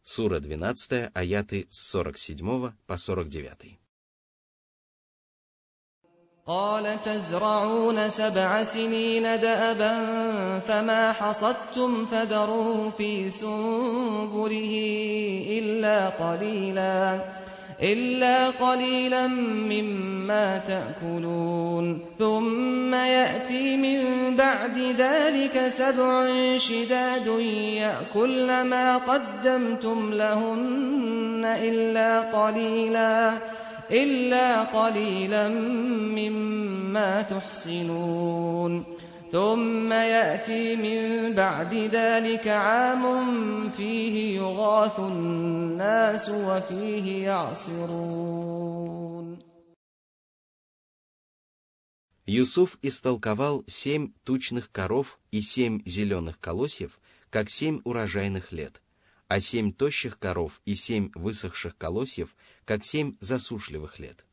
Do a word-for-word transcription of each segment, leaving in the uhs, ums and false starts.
Сура двенадцатая, аяты с сорок седьмого по сорок девятый. قال تزرعون سبع سنين دأبا فما حصدتم فذروه في سنبله إلا قليلا إلا قليلا مما تأكلون ثم يأتي من بعد ذلك سبع شداد يأكلن ما قدمتم لهن إلا قليلا إلا قليلا مما تحصنون ثم يأتي من بعد ذلك عام فيه يغاث الناس وفيه يعصرون. Юсуф истолковал семь тучных коров и семь зеленых колосьев, как семь урожайных лет, а семь тощих коров и семь высохших колосьев, как семь засушливых лет.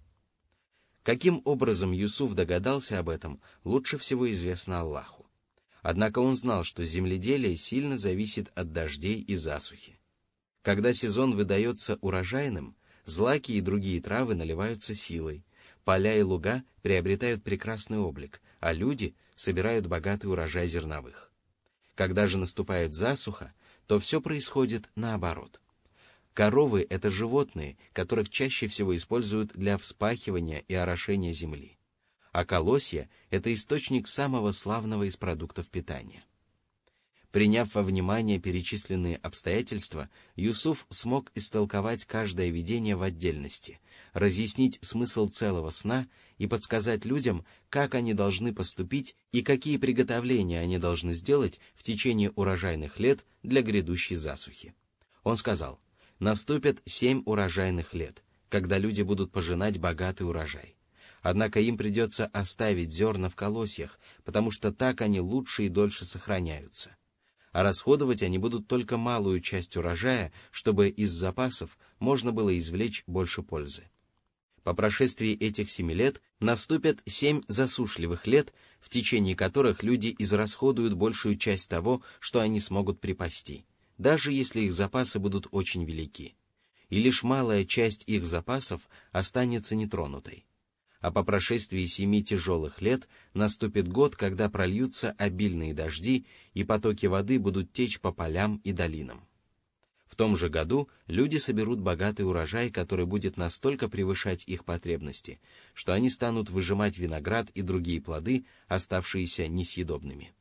Каким образом Юсуф догадался об этом, лучше всего известно Аллаху. Однако он знал, что земледелие сильно зависит от дождей и засухи. Когда сезон выдается урожайным, злаки и другие травы наливаются силой, поля и луга приобретают прекрасный облик, а люди собирают богатый урожай зерновых. Когда же наступает засуха, то все происходит наоборот. Коровы – это животные, которых чаще всего используют для вспахивания и орошения земли. А колосья – это источник самого славного из продуктов питания. Приняв во внимание перечисленные обстоятельства, Юсуф смог истолковать каждое видение в отдельности, разъяснить смысл целого сна и подсказать людям, как они должны поступить и какие приготовления они должны сделать в течение урожайных лет для грядущей засухи. Он сказал: «Наступят семь урожайных лет, когда люди будут пожинать богатый урожай. Однако им придется оставить зерна в колосьях, потому что так они лучше и дольше сохраняются. А расходовать они будут только малую часть урожая, чтобы из запасов можно было извлечь больше пользы. По прошествии этих семи лет наступят семь засушливых лет, в течение которых люди израсходуют большую часть того, что они смогут припасти, даже если их запасы будут очень велики, и лишь малая часть их запасов останется нетронутой. А по прошествии семи тяжелых лет наступит год, когда прольются обильные дожди, и потоки воды будут течь по полям и долинам. В том же году люди соберут богатый урожай, который будет настолько превышать их потребности, что они станут выжимать виноград и другие плоды, оставшиеся несъедобными».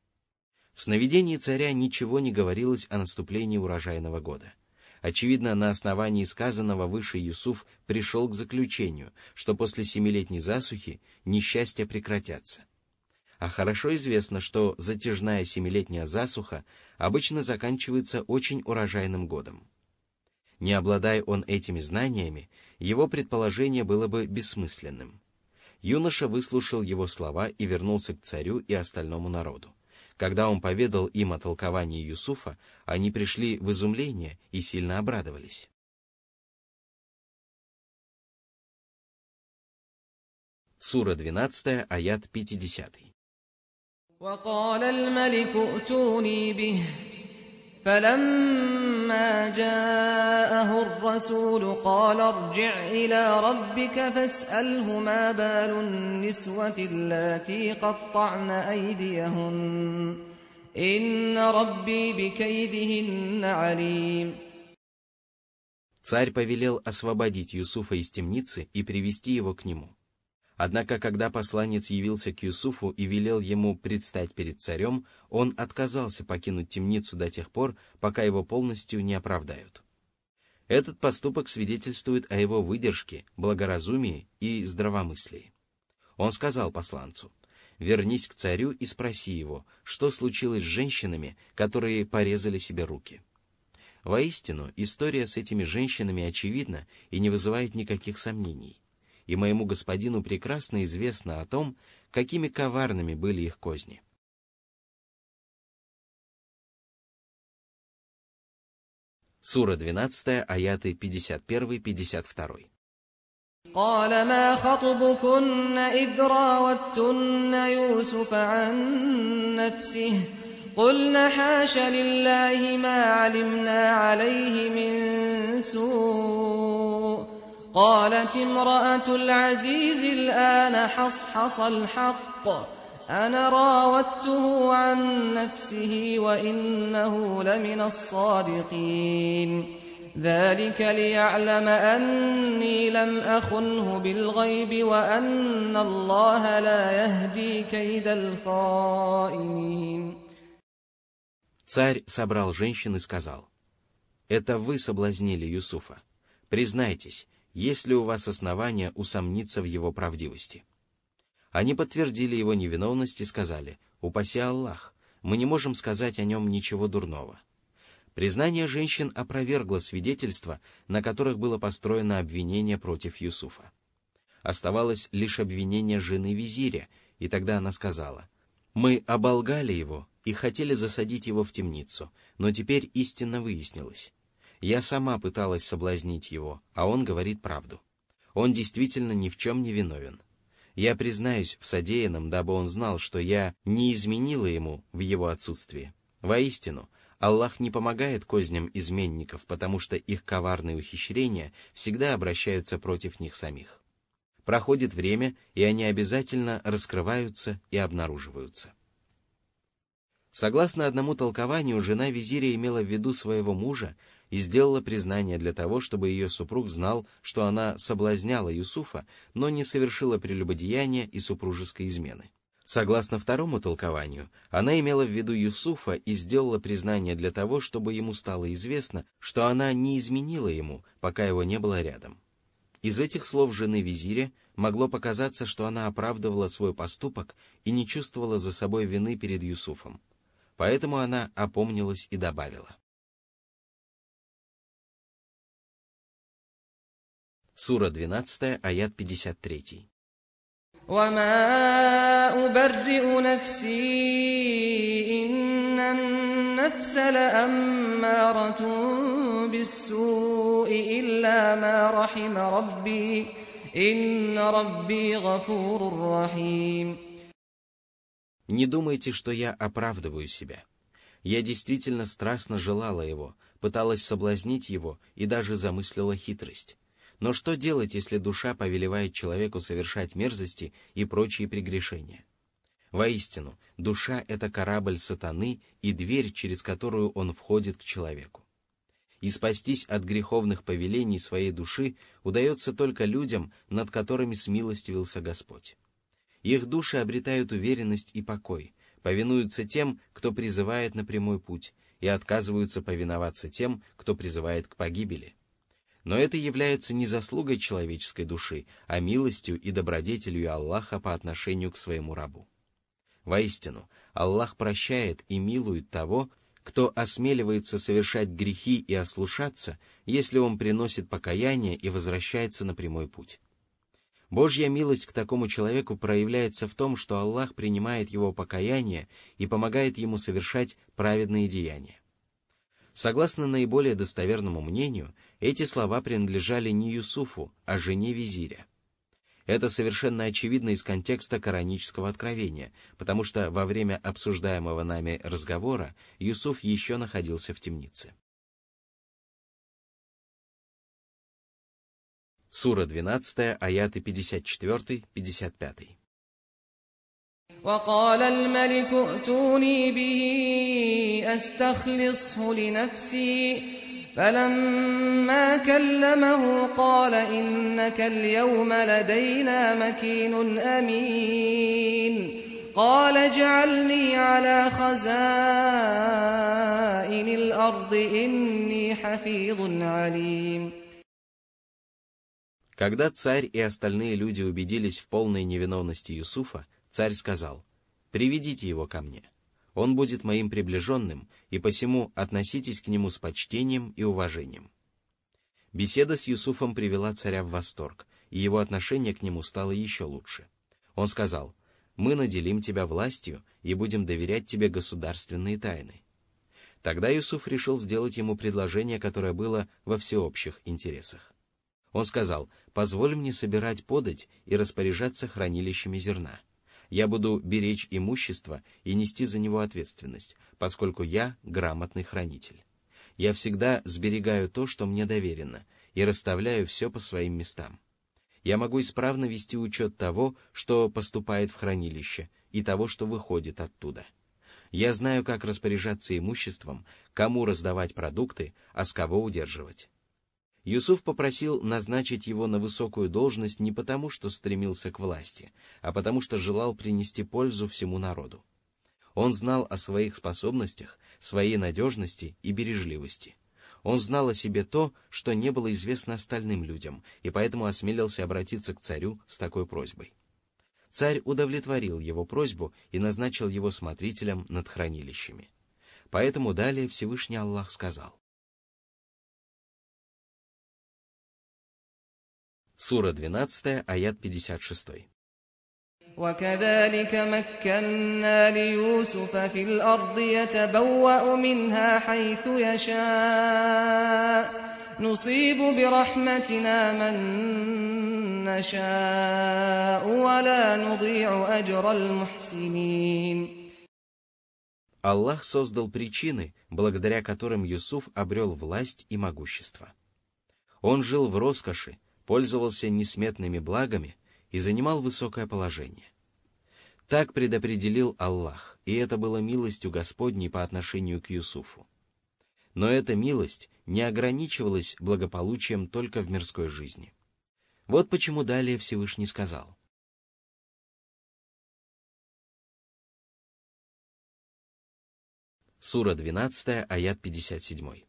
В сновидении царя ничего не говорилось о наступлении урожайного года. Очевидно, на основании сказанного выше Юсуф пришел к заключению, что после семилетней засухи несчастья прекратятся. А хорошо известно, что затяжная семилетняя засуха обычно заканчивается очень урожайным годом. Не обладая он этими знаниями, его предположение было бы бессмысленным. Юноша выслушал его слова и вернулся к царю и остальному народу. Когда он поведал им о толковании Юсуфа, они пришли в изумление и сильно обрадовались. Сура двенадцатая, аят пятидесятый. وقال الملك ائتوني به فلما جاءه الرسول قال ارجع إلى ربك فاسأله ما بال النسوة اللاتي قطعن أيديهن إن ربي بكيدهن عليم. Царь повелел освободить Юсуфа из темницы и привести его к нему. Однако, когда посланец явился к Юсуфу и велел ему предстать перед царем, он отказался покинуть темницу до тех пор, пока его полностью не оправдают. Этот поступок свидетельствует о его выдержке, благоразумии и здравомыслии. Он сказал посланцу: «Вернись к царю и спроси его, что случилось с женщинами, которые порезали себе руки». Воистину, история с этими женщинами очевидна и не вызывает никаких сомнений. И моему господину прекрасно известно о том, какими коварными были их козни. Сура двенадцатая, аяты пятьдесят один — пятьдесят два. قال ما خطبكن إذ راوتن يوسف عن نفسه قلنا حاش لله ما علمنا عليه من سوء قالت امرأة العزيز الآن حصحص الحق أنا راودته عن نفسه وإنه لمن الصادقين ذلك ليعلم أني لم أخنه بالغيب وأن الله لا يهدي كيد الخائنين. Царь собрал женщин и сказал: «Это вы соблазнили Юсуфа. Признайтесь, есть ли у вас основания усомниться в его правдивости?» Они подтвердили его невиновность и сказали: «Упаси Аллах, мы не можем сказать о нем ничего дурного». Признание женщин опровергло свидетельства, на которых было построено обвинение против Юсуфа. Оставалось лишь обвинение жены визиря, и тогда она сказала: «Мы оболгали его и хотели засадить его в темницу, но теперь истинно выяснилось. Я сама пыталась соблазнить его, а он говорит правду. Он действительно ни в чем не виновен. Я признаюсь в содеянном, дабы он знал, что я не изменила ему в его отсутствии. Воистину, Аллах не помогает козням изменников, потому что их коварные ухищрения всегда обращаются против них самих. Проходит время, и они обязательно раскрываются и обнаруживаются». Согласно одному толкованию, жена визиря имела в виду своего мужа и сделала признание для того, чтобы ее супруг знал, что она соблазняла Юсуфа, но не совершила прелюбодеяния и супружеской измены. Согласно второму толкованию, она имела в виду Юсуфа и сделала признание для того, чтобы ему стало известно, что она не изменила ему, пока его не было рядом. Из этих слов жены визиря могло показаться, что она оправдывала свой поступок и не чувствовала за собой вины перед Юсуфом. Поэтому она опомнилась и добавила. Сура двенадцатая, аят пятьдесят три. وما أبرئ نفسي إن النفس لأمارة بالسوء إلا ما رحم ربي إن ربي غفور رحيم. Не думайте, что я оправдываю себя. Я действительно страстно желала его, пыталась соблазнить его и даже замыслила хитрость. Но что делать, если душа повелевает человеку совершать мерзости и прочие прегрешения? Воистину, душа — это корабль сатаны и дверь, через которую он входит к человеку. И спастись от греховных повелений своей души удается только людям, над которыми смилостивился Господь. Их души обретают уверенность и покой, повинуются тем, кто призывает на прямой путь, и отказываются повиноваться тем, кто призывает к погибели. Но это является не заслугой человеческой души, а милостью и добродетелью Аллаха по отношению к своему рабу. Воистину, Аллах прощает и милует того, кто осмеливается совершать грехи и ослушаться, если он приносит покаяние и возвращается на прямой путь. Божья милость к такому человеку проявляется в том, что Аллах принимает его покаяние и помогает ему совершать праведные деяния. Согласно наиболее достоверному мнению, эти слова принадлежали не Юсуфу, а жене визиря. Это совершенно очевидно из контекста коранического откровения, потому что во время обсуждаемого нами разговора Юсуф еще находился в темнице. Сура двенадцатая, аяты пятьдесят четыре — пятьдесят пять. وقال الملك ائتوني به أستخلصه لنفسي فلما كلمه قال إنك اليوم لدينا مكين أمين قال اجعلني على خزائن الأرض إني حفيظ عليم. Когда царь и остальные люди убедились в полной невиновности Юсуфа, царь сказал: «Приведите его ко мне. Он будет моим приближенным, и посему относитесь к нему с почтением и уважением». Беседа с Юсуфом привела царя в восторг, и его отношение к нему стало еще лучше. Он сказал: «Мы наделим тебя властью и будем доверять тебе государственные тайны». Тогда Юсуф решил сделать ему предложение, которое было во всеобщих интересах. Он сказал: «Позволь мне собирать подать и распоряжаться хранилищами зерна. Я буду беречь имущество и нести за него ответственность, поскольку я грамотный хранитель. Я всегда сберегаю то, что мне доверено, и расставляю все по своим местам. Я могу исправно вести учет того, что поступает в хранилище, и того, что выходит оттуда. Я знаю, как распоряжаться имуществом, кому раздавать продукты, а с кого удерживать. Юсуф попросил назначить его на высокую должность не потому, что стремился к власти, а потому что желал принести пользу всему народу. Он знал о своих способностях, своей надежности и бережливости. Он знал о себе то, что не было известно остальным людям, и поэтому осмелился обратиться к царю с такой просьбой. Царь удовлетворил его просьбу и назначил его смотрителем над хранилищами. Поэтому далее Всевышний Аллах сказал. Сура двенадцатая, аят пятьдесят шесть. وكذلك مكنا ليوسف في الأرض يتبوأ منها حيث يشاء نصيب برحمتنا من نشاء ولا نضيع أجر المحسنين. Аллах создал причины, благодаря которым Юсуф обрел власть и могущество. Он жил в роскоши, пользовался несметными благами и занимал высокое положение. Так предопределил Аллах, и это было милостью Господней по отношению к Юсуфу. Но эта милость не ограничивалась благополучием только в мирской жизни. Вот почему далее Всевышний сказал. Сура двенадцатая, аят пятьдесят семь.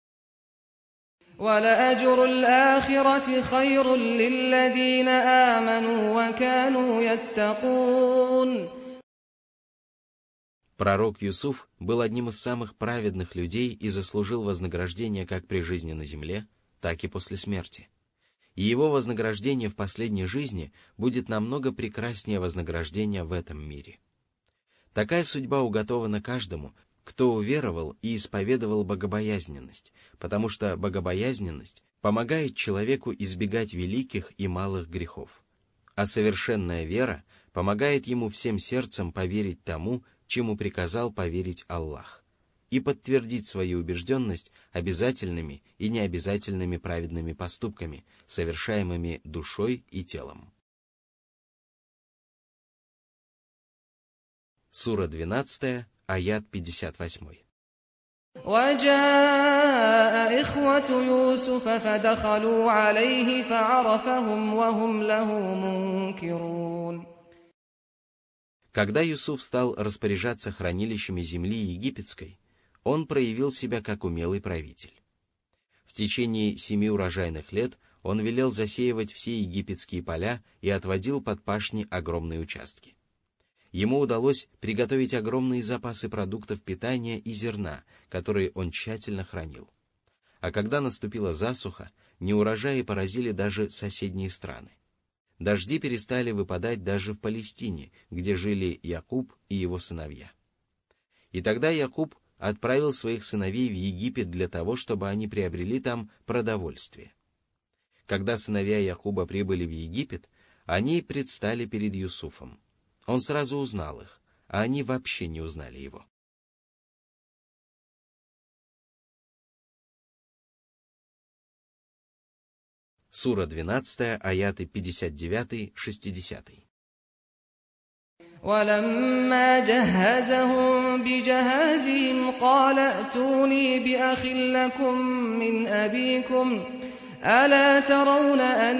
وَلَأَجْرُ الْآخِرَةِ خَيْرٌ لِّلَّذِينَ آمَنُوا وَكَانُوا يَتَّقُونَ. Пророк Юсуф был одним из самых праведных людей и заслужил вознаграждение как при жизни на земле, так и после смерти. И его вознаграждение в последней жизни будет намного прекраснее вознаграждения в этом мире. Такая судьба уготована каждому, кто уверовал и исповедовал богобоязненность, потому что богобоязненность помогает человеку избегать великих и малых грехов. А совершенная вера помогает ему всем сердцем поверить тому, чему приказал поверить Аллах, и подтвердить свою убежденность обязательными и необязательными праведными поступками, совершаемыми душой и телом. Сура двенадцатая, аят пятьдесят восемь. وَجَاءَ إِخْوَةُ يُوسُفَ فَدَخَلُوا عَلَيْهِ فَعَرَفَهُمْ وَهُمْ لَهُ مُنكِرُونَ. Когда Юсуф стал распоряжаться хранилищами земли египетской, он проявил себя как умелый правитель. В течение семи урожайных лет он велел засеивать все египетские поля и отводил под пашни огромные участки. Ему удалось приготовить огромные запасы продуктов питания и зерна, которые он тщательно хранил. А когда наступила засуха, неурожаи поразили даже соседние страны. Дожди перестали выпадать даже в Палестине, где жили Якуб и его сыновья. И тогда Якуб отправил своих сыновей в Египет для того, чтобы они приобрели там продовольствие. Когда сыновья Якуба прибыли в Египет, они предстали перед Юсуфом. Он сразу узнал их, а они вообще не узнали его. Сура двенадцатая, аяты пятьдесят девять шестьдесят. وَلَمَّا جَهَّزَهُم بِجَهَازِهِمْ قَالَ ائْتُونِي بِأَخٍ لَّكُم مِّنْ أَبِيكُمْ أَلَا تَرَوْنَ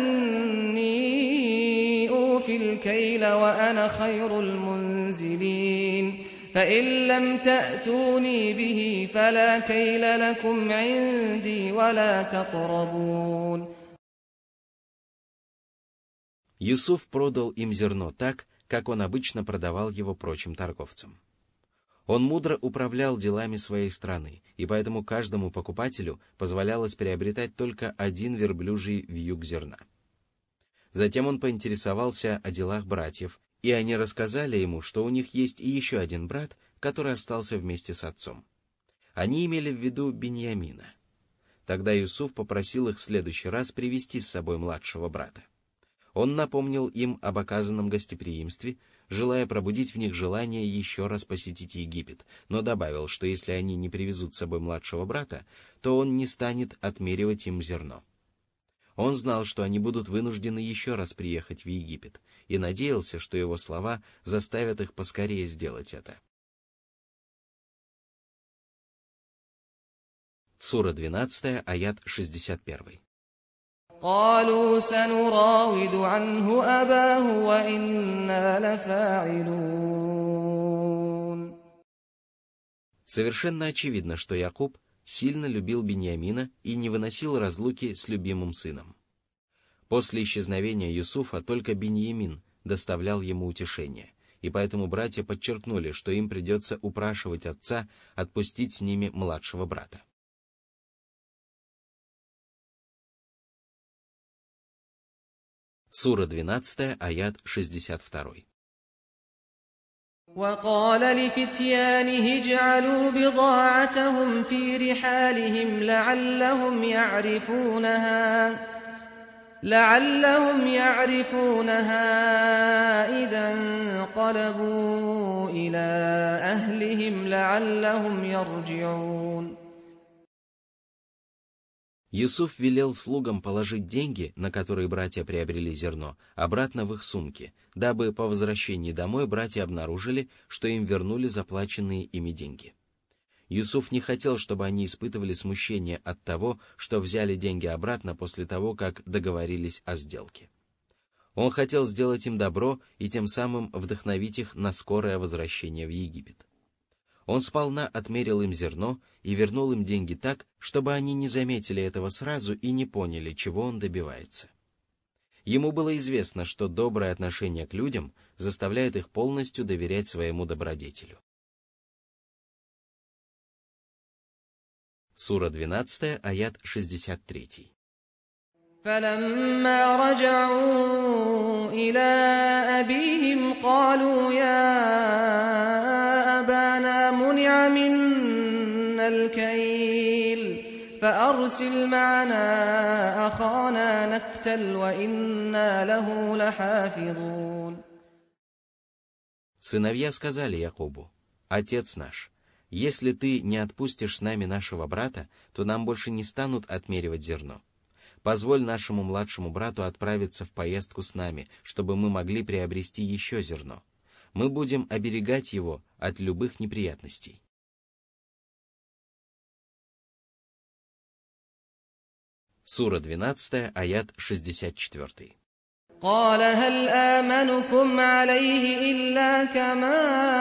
أَنِّي أُوفِي الْكَيْلَ وَأَنَا خَيْرُ الْمُنزِلِينَ فَإِن لَّمْ تَأْتُونِي بِهِ فَلَا كَيْلَ لَكُمْ عِندِي وَلَا تَقْرَبُونِ. Юсуф продал им зерно так, как он обычно продавал его прочим торговцам. Он мудро управлял делами своей страны, и поэтому каждому покупателю позволялось приобретать только один верблюжий вьюг зерна. Затем он поинтересовался о делах братьев, и они рассказали ему, что у них есть и еще один брат, который остался вместе с отцом. Они имели в виду Биньямина. Тогда Юсуф попросил их в следующий раз привести с собой младшего брата. Он напомнил им об оказанном гостеприимстве, желая пробудить в них желание еще раз посетить Египет, но добавил, что если они не привезут с собой младшего брата, то он не станет отмеривать им зерно. Он знал, что они будут вынуждены еще раз приехать в Египет, и надеялся, что его слова заставят их поскорее сделать это. Сура двенадцатая, аят шестьдесят один. قالوا سنراود عنه أباه وإنا لفاعلون. Совершенно очевидно, что Якуб сильно любил Биньямина и не выносил разлуки с любимым сыном. После исчезновения Юсуфа только Биньямин доставлял ему утешение, и поэтому братья подчеркнули, что им придется упрашивать отца отпустить с ними младшего брата. Сура двенадцатая, аят шестьдесят два. وقال لفتيانه اجعلوا بضاعتهم في رحالهم لعلهم يعرفونها لعلهم يعرفونها إذا انقلبوا إلى أهلهم لعلهم يرجعون. Юсуф велел слугам положить деньги, на которые братья приобрели зерно, обратно в их сумки, дабы по возвращении домой братья обнаружили, что им вернули заплаченные ими деньги. Юсуф не хотел, чтобы они испытывали смущение от того, что взяли деньги обратно после того, как договорились о сделке. Он хотел сделать им добро и тем самым вдохновить их на скорое возвращение в Египет. Он сполна отмерил им зерно и вернул им деньги так, чтобы они не заметили этого сразу и не поняли, чего он добивается. Ему было известно, что доброе отношение к людям заставляет их полностью доверять своему добродетелю. Сура двенадцатая, аят шестьдесят три. فلما رجعوا إلى أبيهم قالوا يا أبانا منع منا الكيل فأرسل معنا أخانا نكتل وإنا له لحافظون. Сыновья сказали Якубу: «Отец наш, если ты не отпустишь с нами нашего брата, то нам больше не станут отмеривать зерно. Позволь нашему младшему брату отправиться в поездку с нами, чтобы мы могли приобрести еще зерно. Мы будем оберегать его от любых неприятностей». Сура двенадцатая, аят шестьдесят четыре. قال هل آمنكم عليه إلا كما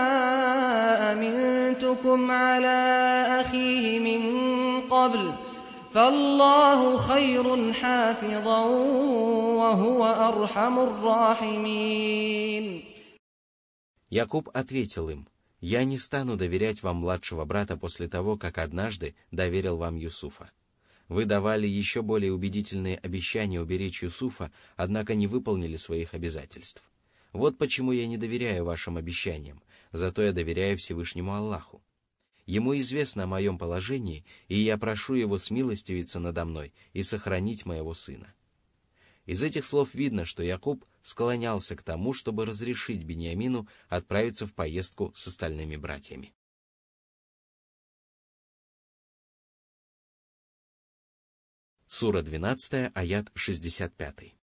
أمنتكم على أخيه من قبل فالله خير حافظا وهو أرحم الراحمين. Якуб ответил им: «Я не стану доверять вам младшего брата после того, как однажды доверил вам Юсуфа. Вы давали еще более убедительные обещания уберечь Юсуфа, однако не выполнили своих обязательств. Вот почему я не доверяю вашим обещаниям, зато я доверяю Всевышнему Аллаху. Ему известно о моем положении, и я прошу его смилостивиться надо мной и сохранить моего сына». Из этих слов видно, что Якуб склонялся к тому, чтобы разрешить Биньямину отправиться в поездку с остальными братьями. Сура двенадцатая, аят шестьдесят пять.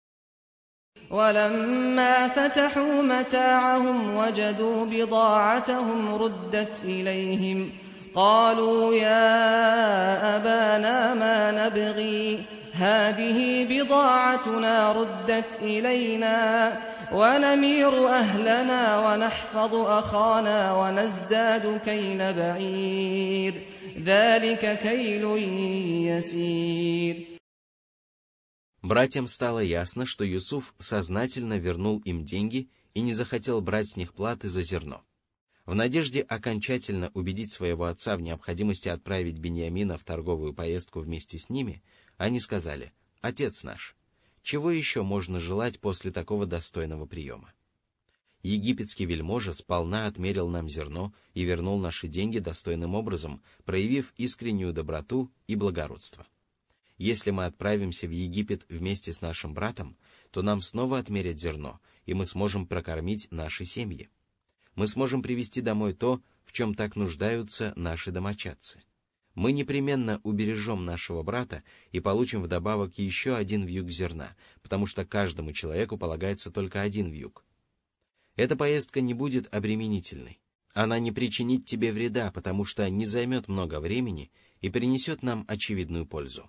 ولما فتحوا متاعهم وجدوا بضاعتهم ردت إليهم قالوا يا أبانا ما نبغي هذه بضاعتنا ردت إلينا ونمير أهلنا ونحفظ أخانا ونزداد كيل بعير ذلك كيل يسير. Братьям стало ясно, что Юсуф сознательно вернул им деньги и не захотел брать с них платы за зерно. В надежде окончательно убедить своего отца в необходимости отправить Биньямина в торговую поездку вместе с ними, они сказали: «Отец наш, чего еще можно желать после такого достойного приема? Египетский вельможа сполна отмерил нам зерно и вернул наши деньги достойным образом, проявив искреннюю доброту и благородство. Если мы отправимся в Египет вместе с нашим братом, то нам снова отмерят зерно, и мы сможем прокормить наши семьи. Мы сможем привезти домой то, в чем так нуждаются наши домочадцы. Мы непременно убережем нашего брата и получим вдобавок еще один вьюг зерна, потому что каждому человеку полагается только один вьюг. Эта поездка не будет обременительной. Она не причинит тебе вреда, потому что не займет много времени и принесет нам очевидную пользу.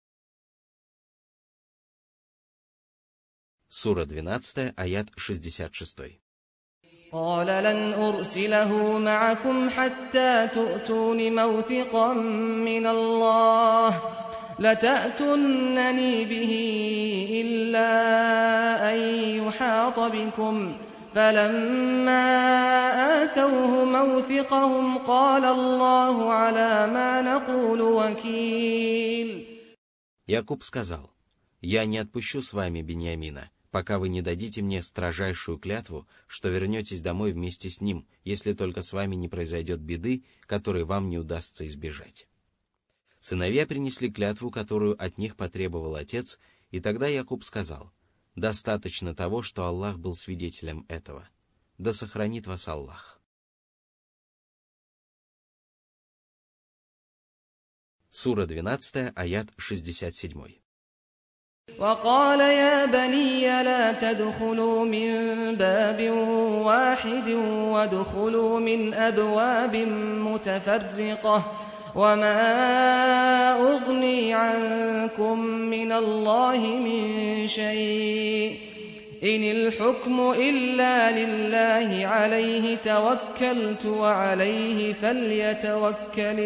Сура двенадцатая, аят шестьдесят шесть. قال لن أرسله معكم حتى تؤتون موثقا من الله لتأتونني به إلا أن يحاط بكم فلما آتوه موثقهم قال الله على ما نقول وكيل. Якуб сказал: «Я не отпущу с вами Биньямина, пока вы не дадите мне строжайшую клятву, что вернетесь домой вместе с ним, если только с вами не произойдет беды, которой вам не удастся избежать». Сыновья принесли клятву, которую от них потребовал отец, и тогда Якуб сказал: «Достаточно того, что Аллах был свидетелем этого. Да сохранит вас Аллах». Сура двенадцатая, аят шестьдесят семь. وقال يا بني لا تدخلوا من باب واحد وادخلوا من أبواب متفرقة وما أغني عنكم من الله من شيء إن الحكم إلا لله عليه توكلت وعليه فليتوكل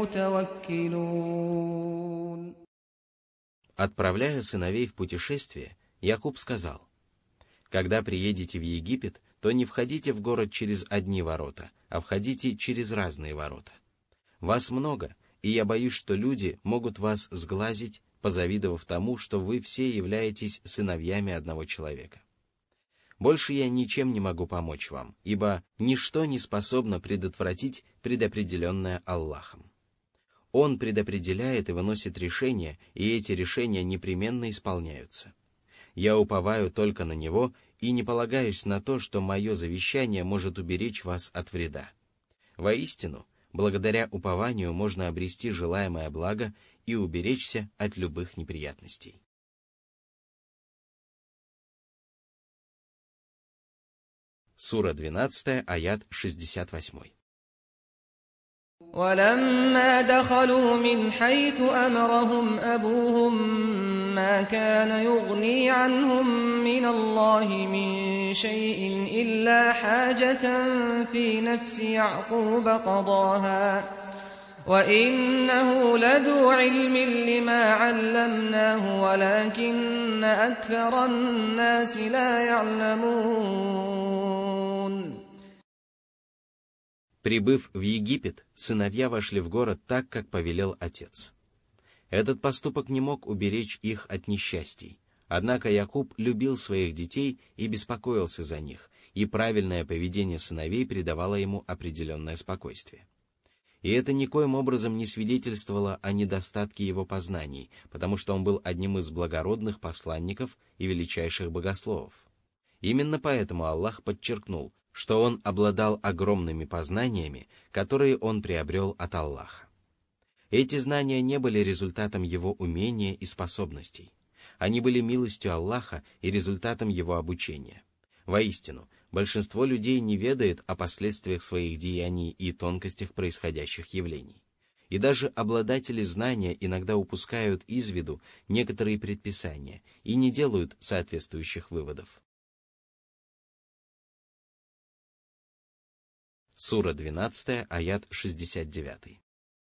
المتوكلون. Отправляя сыновей в путешествие, Якуб сказал: «Когда приедете в Египет, то не входите в город через одни ворота, а входите через разные ворота. Вас много, и я боюсь, что люди могут вас сглазить, позавидовав тому, что вы все являетесь сыновьями одного человека. Больше я ничем не могу помочь вам, ибо ничто не способно предотвратить предопределенное Аллахом. Он предопределяет и выносит решения, и эти решения непременно исполняются. Я уповаю только на Него и не полагаюсь на то, что мое завещание может уберечь вас от вреда. Воистину, благодаря упованию можно обрести желаемое благо и уберечься от любых неприятностей». Сура двенадцатая, аят шестьдесят восемь. ولما دخلوا من حيث أمرهم أبوهم ما كان يغني عنهم من الله من شيء إلا حاجة في نفس يعقوب قضاها وإنه لذو علم لما علمناه ولكن أكثر الناس لا يعلمون. Прибыв в Египет, сыновья вошли в город так, как повелел отец. Этот поступок не мог уберечь их от несчастий, однако Якуб любил своих детей и беспокоился за них, и правильное поведение сыновей придавало ему определенное спокойствие. И это никоим образом не свидетельствовало о недостатке его познаний, потому что он был одним из благородных посланников и величайших богословов. Именно поэтому Аллах подчеркнул, что он обладал огромными познаниями, которые он приобрел от Аллаха. Эти знания не были результатом его умения и способностей. Они были милостью Аллаха и результатом его обучения. Воистину, большинство людей не ведает о последствиях своих деяний и тонкостях происходящих явлений. И даже обладатели знания иногда упускают из виду некоторые предписания и не делают соответствующих выводов. Сура двенадцатая, аят шестьдесят девять.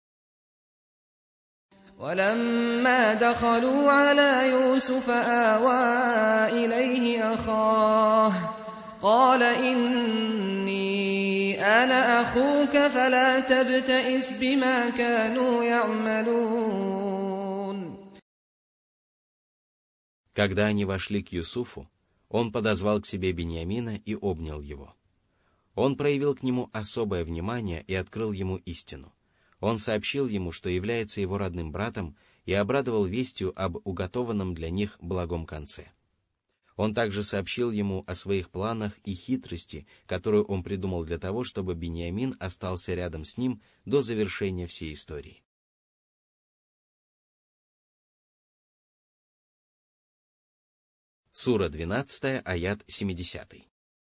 ولما دخلوا على يوسف آوى إليه أخاه قال إني أنا أخوك فلا تبتئس بما كانوا يعملون. Когда они вошли к Юсуфу, он подозвал к себе Биньямина и обнял его. Он проявил к нему особое внимание и открыл ему истину. Он сообщил ему, что является его родным братом, и обрадовал вестью об уготованном для них благом конце. Он также сообщил ему о своих планах и хитрости, которую он придумал для того, чтобы Биньямин остался рядом с ним до завершения всей истории. Сура двенадцатая, аят семидесятый.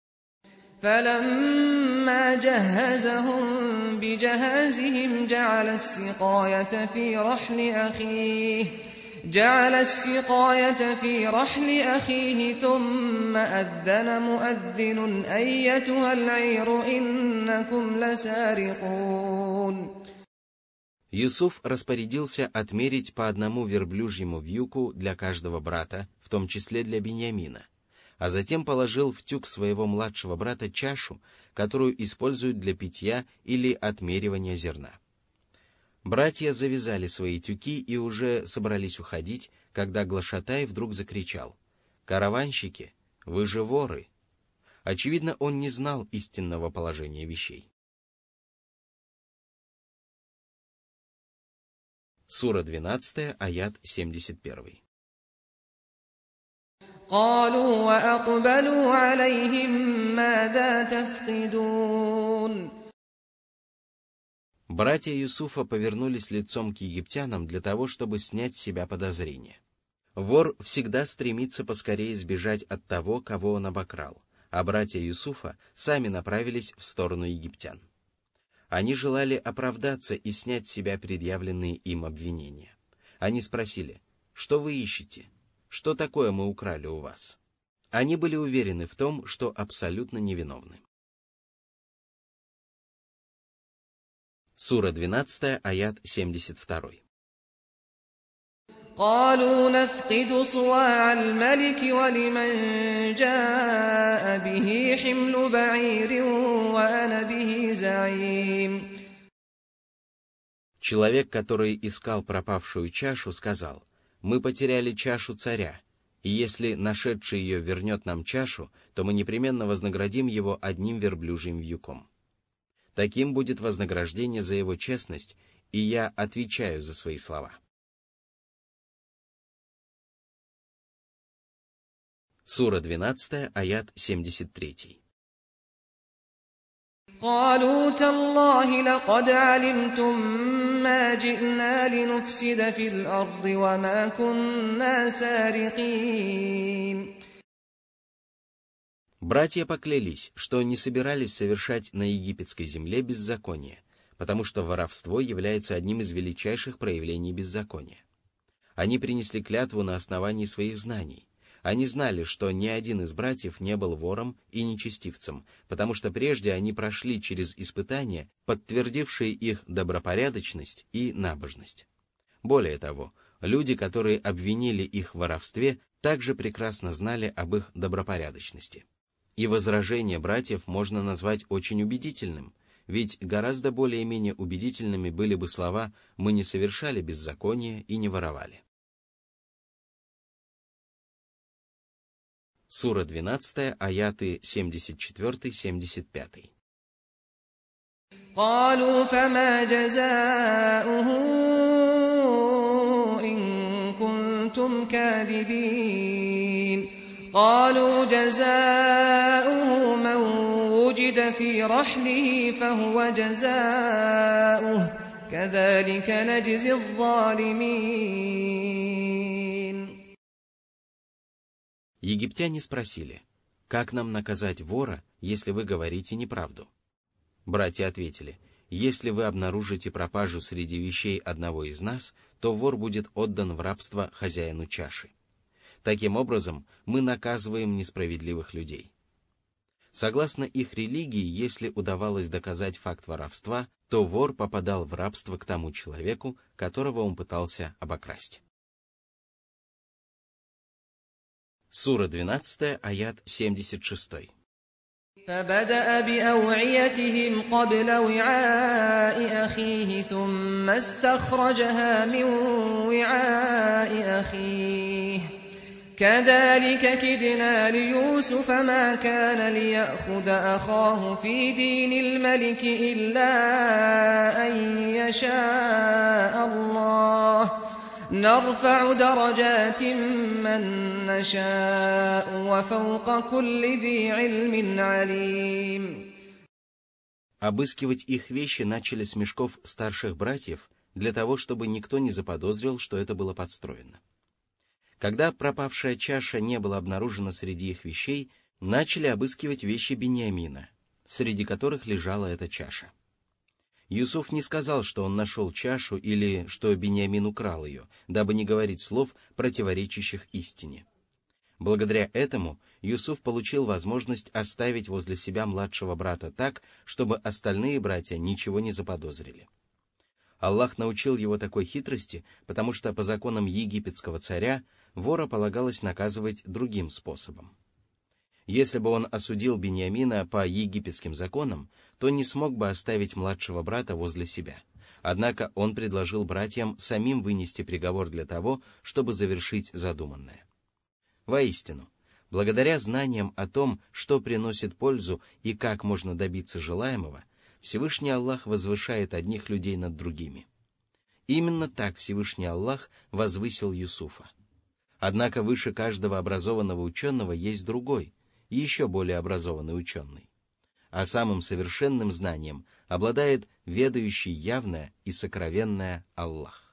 فلما جهزهم بجهازهم جعل السقاية في رحل أخيه جعل السقاية في رحل أخيه ثم أذن مؤذن أيتها العير إنكم لسارقون. Юсуф распорядился отмерить по одному верблюжьему вьюку для каждого брата, в том числе для Биньямина, а затем положил в тюк своего младшего брата чашу, которую используют для питья или отмеривания зерна. Братья завязали свои тюки и уже собрались уходить, когда Глашатай вдруг закричал: «Караванщики, вы же воры!» Очевидно, он не знал истинного положения вещей. Сура двенадцатая, аят семьдесят один. قالوا وأقبلوا عليهم ماذا تفقدون. Братья Юсуфа повернулись лицом к египтянам для того, чтобы снять с себя подозрения. Вор всегда стремится поскорее сбежать от того, кого он обокрал, а братья Юсуфа сами направились в сторону египтян. Они желали оправдаться и снять с себя предъявленные им обвинения. Они спросили: «Что вы ищете? Что такое мы украли у вас?» Они были уверены в том, что абсолютно невиновны. Сура двенадцатая, аят семьдесят два. قالوا نفقد صواع الملك ولمن جاء به حمل بعير وأنا به زعيم. Человек, который искал пропавшую чашу, сказал: «Мы потеряли чашу царя, и если нашедший ее вернет нам чашу, то мы непременно вознаградим его одним верблюжьим вьюком. Таким будет вознаграждение за его честность, и я отвечаю за свои слова». Сура двенадцатая, аят семьдесят три. قالوا تالله لقد علمتم ما جئنا لنفسد في الأرض وما كنا سارقين. Братья поклялись, что не собирались совершать на египетской земле беззаконие, потому что воровство является одним из величайших проявлений беззакония. Они принесли клятву на основании своих знаний. Они знали, что ни один из братьев не был вором и нечестивцем, потому что прежде они прошли через испытания, подтвердившие их добропорядочность и набожность. Более того, люди, которые обвинили их в воровстве, также прекрасно знали об их добропорядочности. И возражение братьев можно назвать очень убедительным, ведь гораздо более-менее убедительными были бы слова «мы не совершали беззакония и не воровали». Сура двенадцатая, аяты семьдесят четыре семьдесят пять. قالوا فما جزاؤه إن كنتم كاذبين. قالوا جزاؤه من وجد في رحله فهو جزاؤه كذلك نجزي الظالمين. Египтяне спросили: «Как нам наказать вора, если вы говорите неправду?» Братья ответили: «Если вы обнаружите пропажу среди вещей одного из нас, то вор будет отдан в рабство хозяину чаши. Таким образом, мы наказываем несправедливых людей». Согласно их религии, если удавалось доказать факт воровства, то вор попадал в рабство к тому человеку, которого он пытался обокрасть. Сура двенадцатая, аят семьдесят шесть. فبدأ بأوعيتهم قبل وعاء أخيه ثم استخرجها من وعاء أخيه كذلك كدنا ليوسف ما كان ليأخذ أخاه في دين الملك إلا أن يشاء الله نرفع درجات من نشاء وفوق كل ذي علم عليم. Обыскивать их вещи начали с мешков старших братьев для того, чтобы никто не заподозрил, что это было подстроено. Когда пропавшая чаша не была обнаружена среди их вещей, начали обыскивать вещи Биньямина, среди которых лежала эта чаша. Юсуф не сказал, что он нашел чашу или что Биньямин украл ее, дабы не говорить слов, противоречащих истине. Благодаря этому Юсуф получил возможность оставить возле себя младшего брата так, чтобы остальные братья ничего не заподозрили. Аллах научил его такой хитрости, потому что по законам египетского царя вора полагалось наказывать другим способом. Если бы он осудил Биньямина по египетским законам, то не смог бы оставить младшего брата возле себя. Однако он предложил братьям самим вынести приговор для того, чтобы завершить задуманное. Воистину, благодаря знаниям о том, что приносит пользу и как можно добиться желаемого, Всевышний Аллах возвышает одних людей над другими. Именно так Всевышний Аллах возвысил Юсуфа. Однако выше каждого образованного ученого есть другой, еще более образованный ученый. А самым совершенным знанием обладает ведающий явное и сокровенное Аллах.